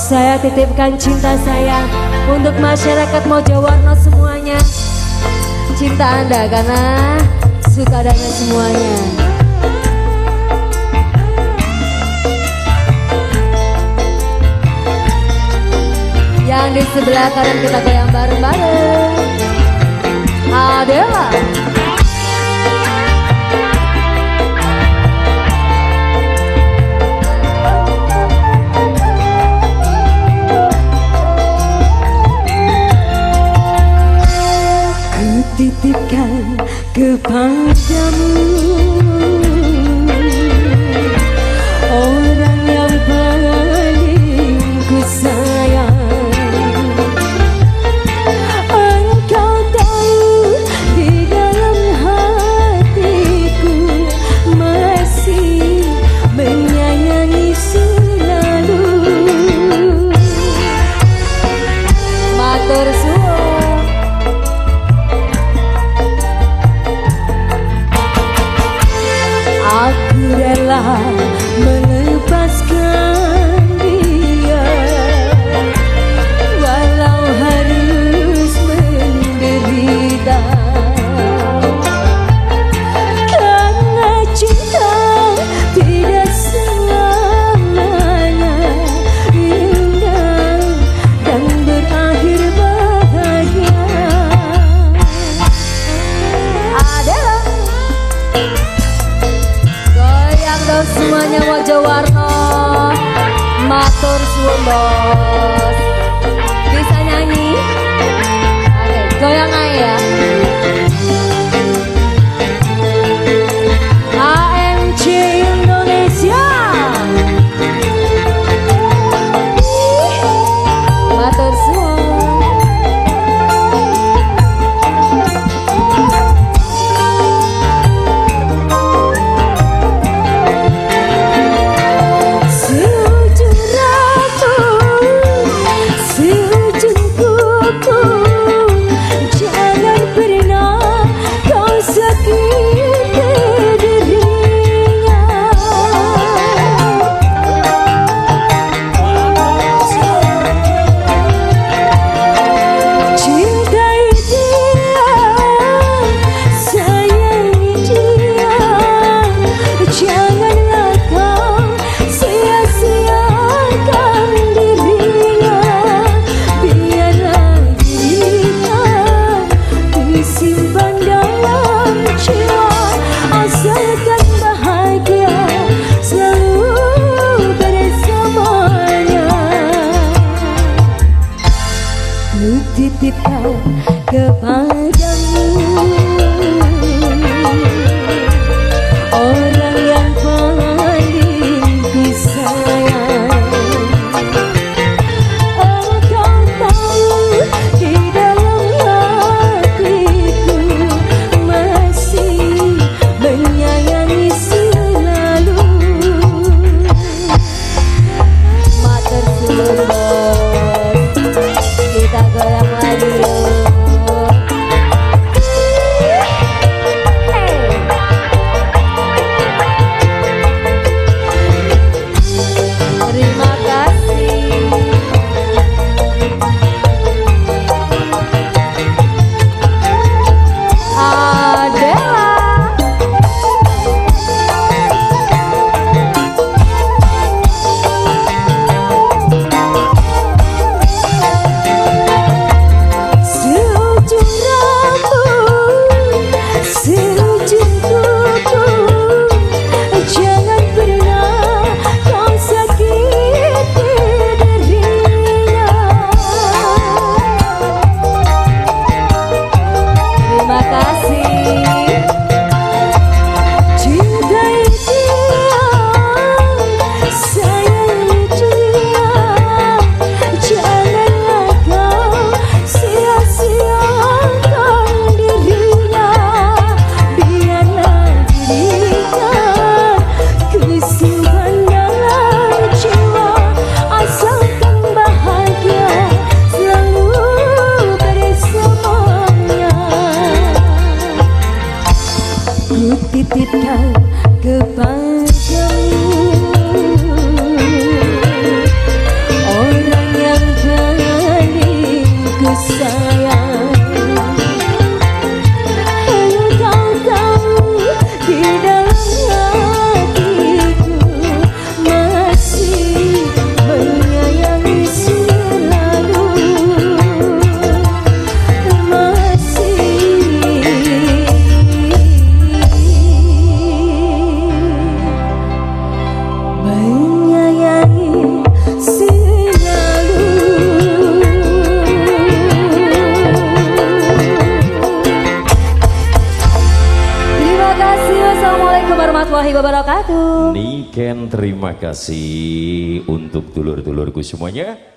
Saya titipkan cinta saya untuk masyarakat Mojowarno semuanya. Cinta Anda karena suka dengan semuanya. Yang di sebelah kanan kita goyang bareng-bareng. Adela. Titipkan kepadamu orang yang paling ku sayang. Engkau tahu di dalam hatiku masih menyayangi selalu. Matur suwun. Aku rela melepaskan dia walau harus menderita, karena cinta tidak selamanya indah dan berakhir bahagia. Adalah semuanya Mojowarno, matur suwun bos. Bisa nyanyi? Oke, goyang aja ya. AMC Indonesia, matur suwun. Titipkan kepadamu orang yang paling ku sayang. Engkau tahu di dalam hatiku masih menyayangi selalu. Matur suwun bos. Kita goyang lagi yuk. wabarakatuh. Niken terima kasih untuk dulur-dulurku semuanya.